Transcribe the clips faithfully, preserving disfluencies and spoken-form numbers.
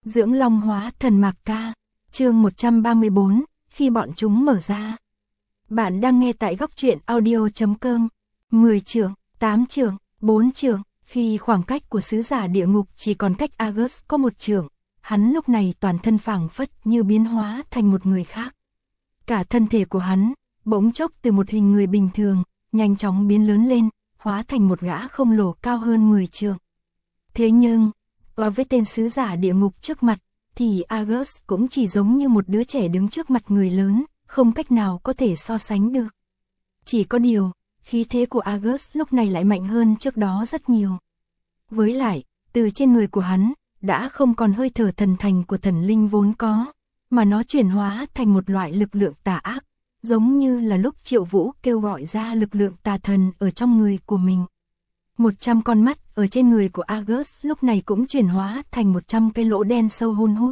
Dưỡng Long Hóa Thần Mạc Ca, chương một trăm ba mươi bốn, khi bọn chúng mở ra. Bạn đang nghe tại góc truyện audio chấm com. mười trượng, tám trượng, bốn trượng, khi khoảng cách của sứ giả địa ngục chỉ còn cách Argus có một trượng, hắn lúc này toàn thân phảng phất như biến hóa thành một người khác. Cả thân thể của hắn, bỗng chốc từ một hình người bình thường, nhanh chóng biến lớn lên, hóa thành một gã khổng lồ cao hơn mười trượng. Thế nhưng, và với tên sứ giả địa ngục trước mặt, thì Argus cũng chỉ giống như một đứa trẻ đứng trước mặt người lớn, không cách nào có thể so sánh được. Chỉ có điều, khí thế của Argus lúc này lại mạnh hơn trước đó rất nhiều. Với lại, từ trên người của hắn, đã không còn hơi thở thần thành của thần linh vốn có, mà nó chuyển hóa thành một loại lực lượng tà ác, giống như là lúc Triệu Vũ kêu gọi ra lực lượng tà thần ở trong người của mình. Một trăm con mắt ở trên người của Argus lúc này cũng chuyển hóa thành một trăm cái lỗ đen sâu hun hút.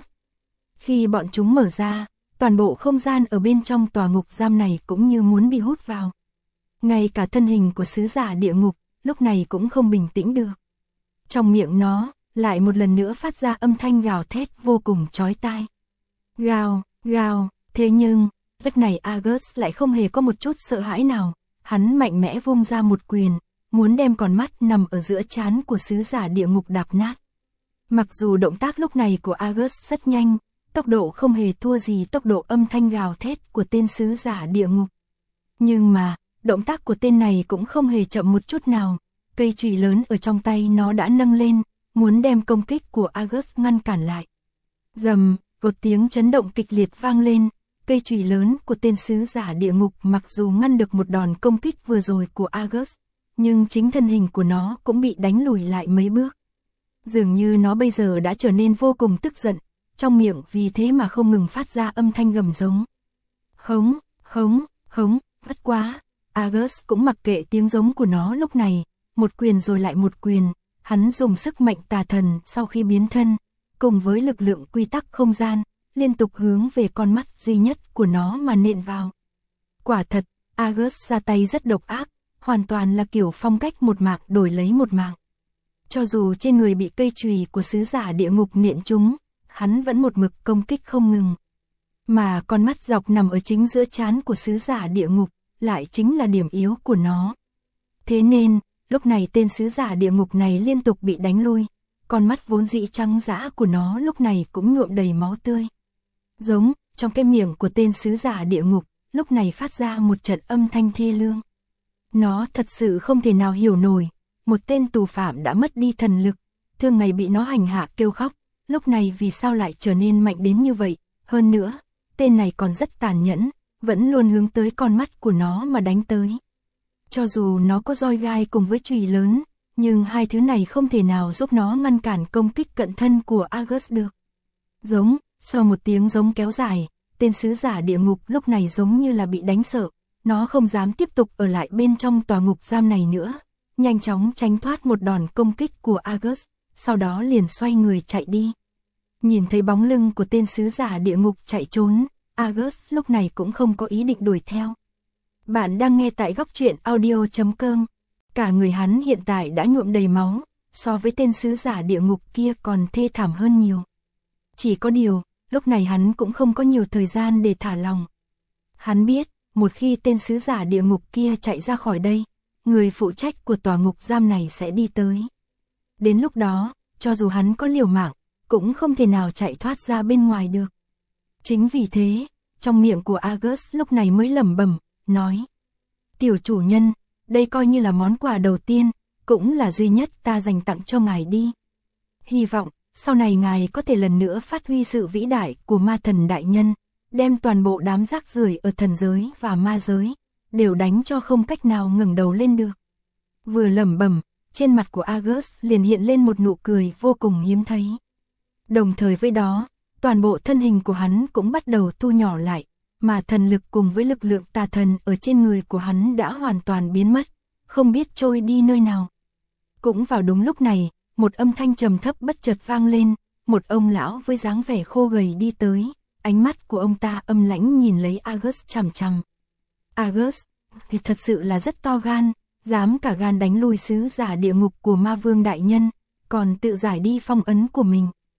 Khi bọn chúng mở ra, toàn bộ không gian ở bên trong tòa ngục giam này cũng như muốn bị hút vào. Ngay cả thân hình của sứ giả địa ngục, lúc này cũng không bình tĩnh được. Trong miệng nó, lại một lần nữa phát ra âm thanh gào thét vô cùng chói tai. Gào, gào, thế nhưng, lúc này Argus lại không hề có một chút sợ hãi nào, hắn mạnh mẽ vung ra một quyền, muốn đem con mắt nằm ở giữa trán của sứ giả địa ngục đạp nát. Mặc dù động tác lúc này của Argus rất nhanh, tốc độ không hề thua gì tốc độ âm thanh gào thét của tên sứ giả địa ngục. Nhưng mà, động tác của tên này cũng không hề chậm một chút nào, cây chùy lớn ở trong tay nó đã nâng lên, muốn đem công kích của Argus ngăn cản lại. Rầm, một tiếng chấn động kịch liệt vang lên, cây chùy lớn của tên sứ giả địa ngục mặc dù ngăn được một đòn công kích vừa rồi của Argus, nhưng chính thân hình của nó cũng bị đánh lùi lại mấy bước. Dường như nó bây giờ đã trở nên vô cùng tức giận, trong miệng vì thế mà không ngừng phát ra âm thanh gầm giống. Hống, hống, hống, vất quá. Argus cũng mặc kệ tiếng giống của nó lúc này, một quyền rồi lại một quyền, hắn dùng sức mạnh tà thần sau khi biến thân, cùng với lực lượng quy tắc không gian, liên tục hướng về con mắt duy nhất của nó mà nện vào. Quả thật, Argus ra tay rất độc ác, hoàn toàn là kiểu phong cách một mạng đổi lấy một mạng. Cho dù trên người bị cây chùy của sứ giả địa ngục nện trúng, hắn vẫn một mực công kích không ngừng. Mà con mắt dọc nằm ở chính giữa trán của sứ giả địa ngục, lại chính là điểm yếu của nó. Thế nên, lúc này tên sứ giả địa ngục này liên tục bị đánh lui, con mắt vốn dĩ trắng dã của nó lúc này cũng nhuộm đầy máu tươi. Giống, trong cái miệng của tên sứ giả địa ngục, lúc này phát ra một trận âm thanh thê lương. Nó thật sự không thể nào hiểu nổi, một tên tù phạm đã mất đi thần lực, thường ngày bị nó hành hạ kêu khóc, lúc này vì sao lại trở nên mạnh đến như vậy, hơn nữa, tên này còn rất tàn nhẫn, vẫn luôn hướng tới con mắt của nó mà đánh tới. Cho dù nó có roi gai cùng với chùy lớn, nhưng hai thứ này không thể nào giúp nó ngăn cản công kích cận thân của Argus được. Giống, sau một tiếng giống kéo dài, tên sứ giả địa ngục lúc này giống như là bị đánh sợ, nó không dám tiếp tục ở lại bên trong tòa ngục giam này nữa, nhanh chóng tránh thoát một đòn công kích của Argus, sau đó liền xoay người chạy đi. Nhìn thấy bóng lưng của tên sứ giả địa ngục chạy trốn, Argus lúc này cũng không có ý định đuổi theo. Bạn đang nghe tại góc truyện audio chấm com. Cả người hắn hiện tại đã nhuộm đầy máu, so với tên sứ giả địa ngục kia còn thê thảm hơn nhiều. Chỉ có điều, lúc này hắn cũng không có nhiều thời gian để thả lòng. Hắn biết, một khi tên sứ giả địa ngục kia chạy ra khỏi đây, người phụ trách của tòa ngục giam này sẽ đi tới. Đến lúc đó, cho dù hắn có liều mạng, cũng không thể nào chạy thoát ra bên ngoài được. Chính vì thế, trong miệng của Argus lúc này mới lẩm bẩm, nói: "Tiểu chủ nhân, đây coi như là món quà đầu tiên, cũng là duy nhất ta dành tặng cho ngài đi. Hy vọng, sau này ngài có thể lần nữa phát huy sự vĩ đại của ma thần đại nhân, đem toàn bộ đám rác rưởi ở thần giới và ma giới, đều đánh cho không cách nào ngẩng đầu lên được." Vừa lẩm bẩm, trên mặt của Argus liền hiện lên một nụ cười vô cùng hiếm thấy. Đồng thời với đó, toàn bộ thân hình của hắn cũng bắt đầu thu nhỏ lại, mà thần lực cùng với lực lượng tà thần ở trên người của hắn đã hoàn toàn biến mất, không biết trôi đi nơi nào. Cũng vào đúng lúc này, một âm thanh trầm thấp bất chợt vang lên, một ông lão với dáng vẻ khô gầy đi tới, ánh mắt của ông ta âm lãnh nhìn lấy Argus chằm chằm. Argus, thì thật sự là rất to gan, dám cả gan đánh lui sứ giả địa ngục của ma vương đại nhân, còn tự giải đi phong ấn của mình.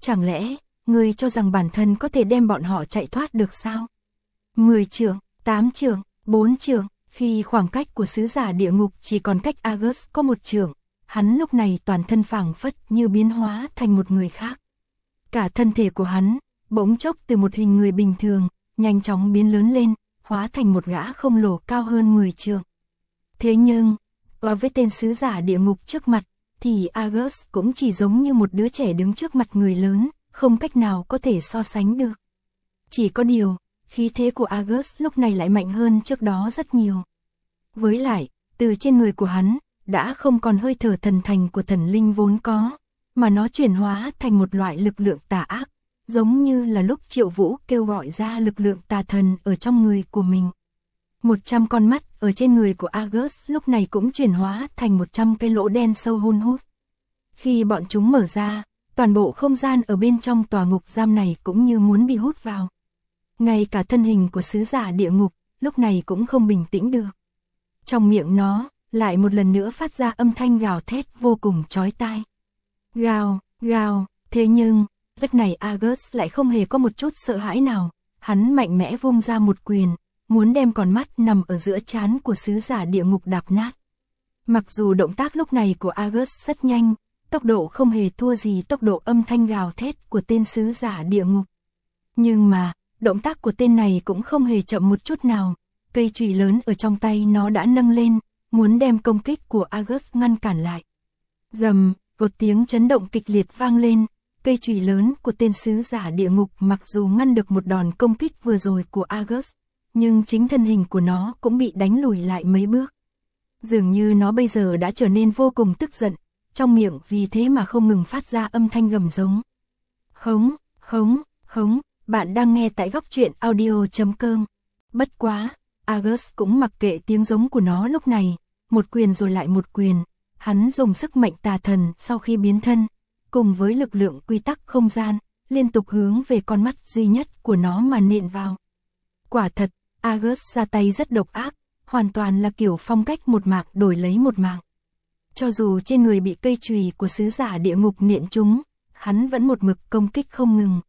Chẳng lẽ, ngươi cho rằng bản thân có thể đem bọn họ chạy thoát được sao? mười trượng, tám trượng, bốn trượng, khi khoảng cách của sứ giả địa ngục chỉ còn cách Argus có một trượng, hắn lúc này toàn thân phảng phất như biến hóa thành một người khác. Cả thân thể của hắn, bỗng chốc từ một hình người bình thường, nhanh chóng biến lớn lên, hóa thành một gã khổng lồ cao hơn mười trượng. Thế nhưng, đối với tên sứ giả địa ngục trước mặt, thì Argus cũng chỉ giống như một đứa trẻ đứng trước mặt người lớn, không cách nào có thể so sánh được. Chỉ có điều, khí thế của Argus lúc này lại mạnh hơn trước đó rất nhiều. Với lại, từ trên người của hắn, đã không còn hơi thở thần thành của thần linh vốn có, mà nó chuyển hóa thành một loại lực lượng tà ác, giống như là lúc Triệu Vũ kêu gọi ra lực lượng tà thần ở trong người của mình. Một trăm con mắt ở trên người của Argus lúc này cũng chuyển hóa thành một trăm cái lỗ đen sâu hun hút. Khi bọn chúng mở ra, toàn bộ không gian ở bên trong tòa ngục giam này cũng như muốn bị hút vào. Ngay cả thân hình của sứ giả địa ngục, lúc này cũng không bình tĩnh được. Trong miệng nó, lại một lần nữa phát ra âm thanh gào thét vô cùng chói tai. Gào, gào, thế nhưng, lúc này Argus lại không hề có một chút sợ hãi nào, hắn mạnh mẽ vung ra một quyền, muốn đem con mắt nằm ở giữa trán của sứ giả địa ngục đạp nát. Mặc dù động tác lúc này của Argus rất nhanh, tốc độ không hề thua gì tốc độ âm thanh gào thét của tên sứ giả địa ngục. Nhưng mà, động tác của tên này cũng không hề chậm một chút nào, cây chùy lớn ở trong tay nó đã nâng lên, muốn đem công kích của Argus ngăn cản lại. Rầm, một tiếng chấn động kịch liệt vang lên, cây chùy lớn của tên sứ giả địa ngục mặc dù ngăn được một đòn công kích vừa rồi của Argus, nhưng chính thân hình của nó cũng bị đánh lùi lại mấy bước. Dường như nó bây giờ đã trở nên vô cùng tức giận, trong miệng vì thế mà không ngừng phát ra âm thanh gầm giống. Hống, hống, hống, bạn đang nghe tại góc truyện audio chấm com. Bất quá, Argus cũng mặc kệ tiếng giống của nó lúc này, một quyền rồi lại một quyền, hắn dùng sức mạnh tà thần sau khi biến thân, cùng với lực lượng quy tắc không gian, liên tục hướng về con mắt duy nhất của nó mà nện vào. Quả thật, Argus ra tay rất độc ác, hoàn toàn là kiểu phong cách một mạng đổi lấy một mạng. Cho dù trên người bị cây chùy của sứ giả địa ngục nện trúng, hắn vẫn một mực công kích không ngừng.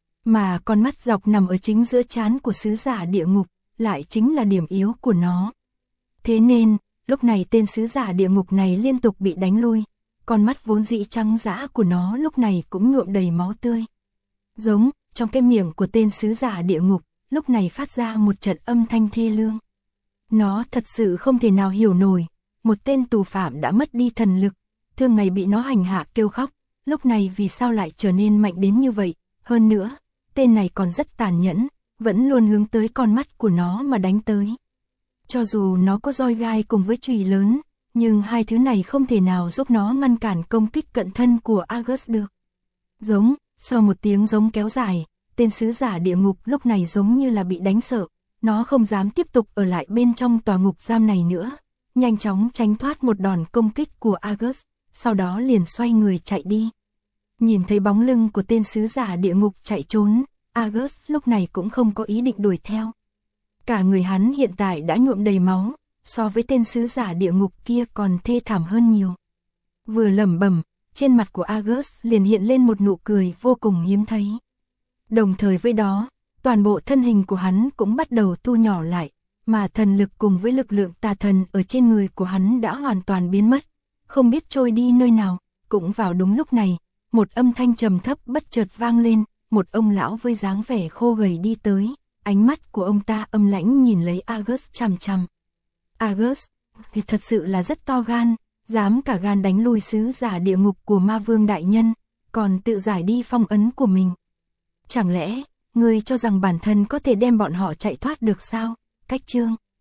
Mà con mắt dọc nằm ở chính giữa trán của sứ giả địa ngục, lại chính là điểm yếu của nó. Thế nên, lúc này tên sứ giả địa ngục này liên tục bị đánh lui, con mắt vốn dĩ trắng dã của nó lúc này cũng nhuộm đầy máu tươi. Giống, trong cái miệng của tên sứ giả địa ngục, lúc này phát ra một trận âm thanh thê lương. Nó thật sự không thể nào hiểu nổi, một tên tù phạm đã mất đi thần lực, thường ngày bị nó hành hạ kêu khóc, lúc này vì sao lại trở nên mạnh đến như vậy, hơn nữa, tên này còn rất tàn nhẫn, vẫn luôn hướng tới con mắt của nó mà đánh tới. Cho dù nó có roi gai cùng với chùy lớn, nhưng hai thứ này không thể nào giúp nó ngăn cản công kích cận thân của Argus được. Giống, sau một tiếng giống kéo dài, tên sứ giả địa ngục lúc này giống như là bị đánh sợ, nó không dám tiếp tục ở lại bên trong tòa ngục giam này nữa, nhanh chóng tránh thoát một đòn công kích của Argus, sau đó liền xoay người chạy đi. Nhìn thấy bóng lưng của tên sứ giả địa ngục chạy trốn, Argus lúc này cũng không có ý định đuổi theo. Cả người hắn hiện tại đã nhuộm đầy máu, so với tên sứ giả địa ngục kia còn thê thảm hơn nhiều. Vừa lẩm bẩm, trên mặt của Argus liền hiện lên một nụ cười vô cùng hiếm thấy. Đồng thời với đó, toàn bộ thân hình của hắn cũng bắt đầu thu nhỏ lại, mà thần lực cùng với lực lượng tà thần ở trên người của hắn đã hoàn toàn biến mất, không biết trôi đi nơi nào. Cũng vào đúng lúc này, một âm thanh trầm thấp bất chợt vang lên, một ông lão với dáng vẻ khô gầy đi tới, ánh mắt của ông ta âm lãnh nhìn lấy Argus chằm chằm. Argus, thì thật sự là rất to gan, dám cả gan đánh lui sứ giả địa ngục của ma vương đại nhân, còn tự giải đi phong ấn của mình. Chẳng lẽ, ngươi cho rằng bản thân có thể đem bọn họ chạy thoát được sao? Cách chương